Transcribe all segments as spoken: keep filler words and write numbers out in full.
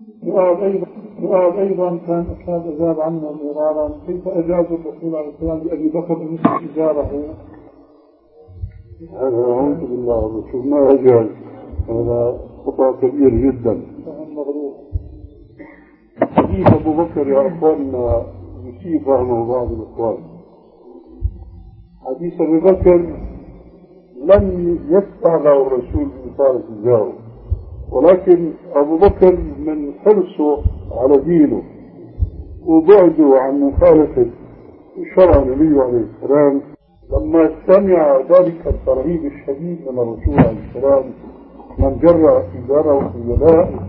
سؤال أيضا سؤال أيضا كان كان أجاب عنه مرارا، كيف أجاز الرسول عليه السلام لأبي بكر أن يسلك إزاره؟ هذا أعوذ بالله الرسول ما أجاز، هذا خطأ كبير جدا. حديث أبو بكر يا أخواننا يصيب فهمه بعض الإخوان. حديث أبو بكر لم يسمع له الرسول بإطالة إزاره، ولكن أبو بكر من حرصه على دينه وبعده عن مخالفة شرع النبي عليه السلام، لما سمع ذلك الترهيب الشديد من الرسول عليه السلام من جرى إزاره في ولائه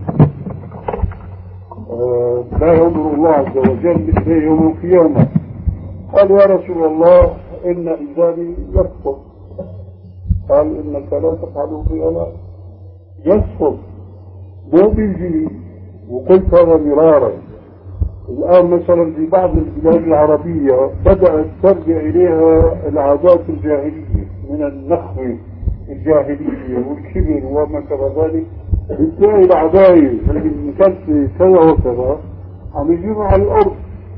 آه لا ينظر الله عز وجل إليه يوم القيامة، قال يا رسول الله إن إزاري يسقط. قال إنك لا تفعل في ولا يسقط مو بالجني، وقلت هذا مرارا. الآن مثلا في بعض البلاد العربية بدأت ترجع إليها العادات الجاهلية من النخوة الجاهلية والكبر وما شابه ذلك، بتلاقي العدايل اللي كانت كذا وكذا عم يجيبوا على الأرض.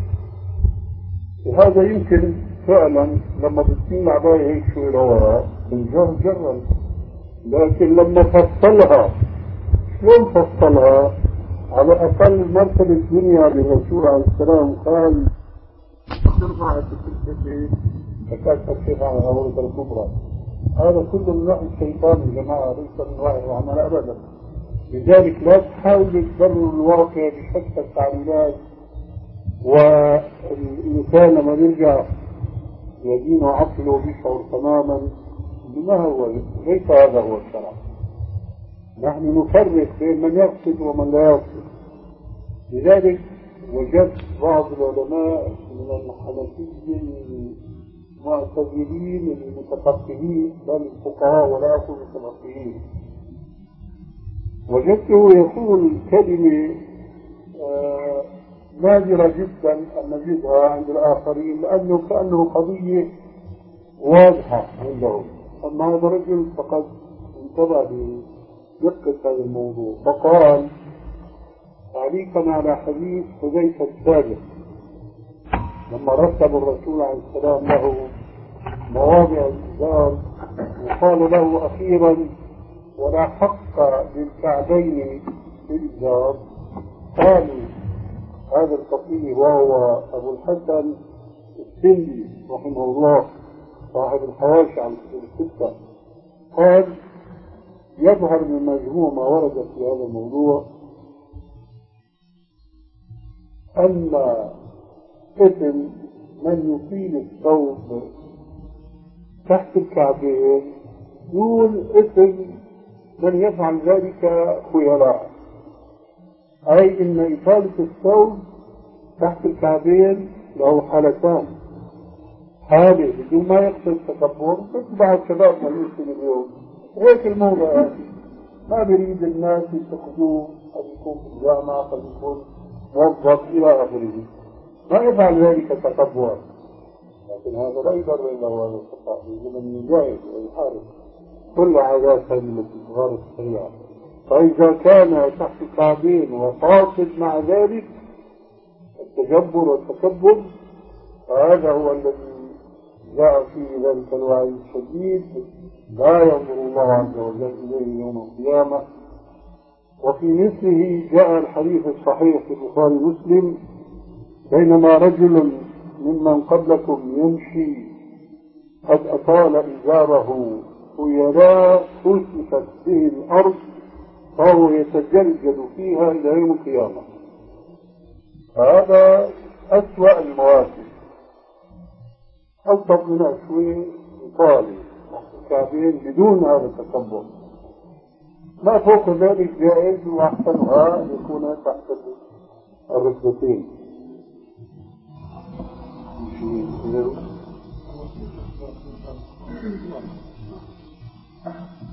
وهذا يمكن فعلا لما بتصير العدايل هيك شوي لورا بنجر جرا، لكن لما فصلها شلون فصلها؟ على أقل مرتبة الدنيا للرسول عليه السلام قال ترفع السلسلة فكانت تكشف على الغورة الكبرى. هذا كله من وحي الشيطان يا جماعة، ليس من وحي الرحمن أبدا. لذلك لا تحاولوا تبرروا الواقع بشتى التعليلات، والإنسان لما يرجع يدين عقله ويشعر تماما بما هو، ليس هذا هو الشرع. نحن نفرق بين من يقصد ومن لا يقصد. لذلك وجدت بعض العلماء من الحنفية المعتزلين المتفقهين، بل الفقهاء ولا أقول المتفقهين، وجدته يقول كلمة آه نادرة جدا أن نجدها عند الآخرين، لأنه كأنه قضية واضحة عندهم. أما هذا الرجل فقد انتبه دقة هذا الموضوع، فقال تعليقا على حديث حذيفة السابق لما رتب الرسول عليه السلام له مواضع الإزار وقال له أخيرا ولا حق للكعبين في الإزار، قالوا هذا الفقيه وهو أبو الحسن السندي رحمه الله صاحب الحواشي عن الستة، قال يظهر من مجموع ما ورد في هذا الموضوع أن إثم من يطيل الثوب تحت الكعبين يقول إثم من يفعل ذلك خيلاء، أي إن إطالة الثوب تحت الكعبين له حالتان: حالة بدون ما يقصد تكبر، مثل بعض الشباب ما يمكن اليوم هيك الموضوع هذه، ما بيريد الناس يتخذوه، قد يكون في الجامعة، قد يكون موظف إلى آخره، ما يفعل ذلك تكبرا، لكن هذا لا يضر إلا هو هذا الخطأ، يجب أن يجاهد ويحارب كل عادات هذه التي تغار الشريعة. فإذا كان تحت الكعبين وقاصد مع ذلك التجبر والتكبر، فهذا هو الذي جاء فيه ذلك الوعي الشديد: لا ينظر الله عز وجل إليه يوم القيامة. وفي مثله جاء الحديث الصحيح في البخاري ومسلم: بينما رجل ممن قبلكم يمشي قد أطال إزاره خيلاء خسفت به الأرض فهو يتجلجل فيها إلى يوم القيامة. هذا أسوأ المواقف، ألطف من شوي إطالي الكعبين بدون هذا التكبر، ما فوق ذلك جائز، وأحسنها أن يكون تحت الركبتين. Thank you.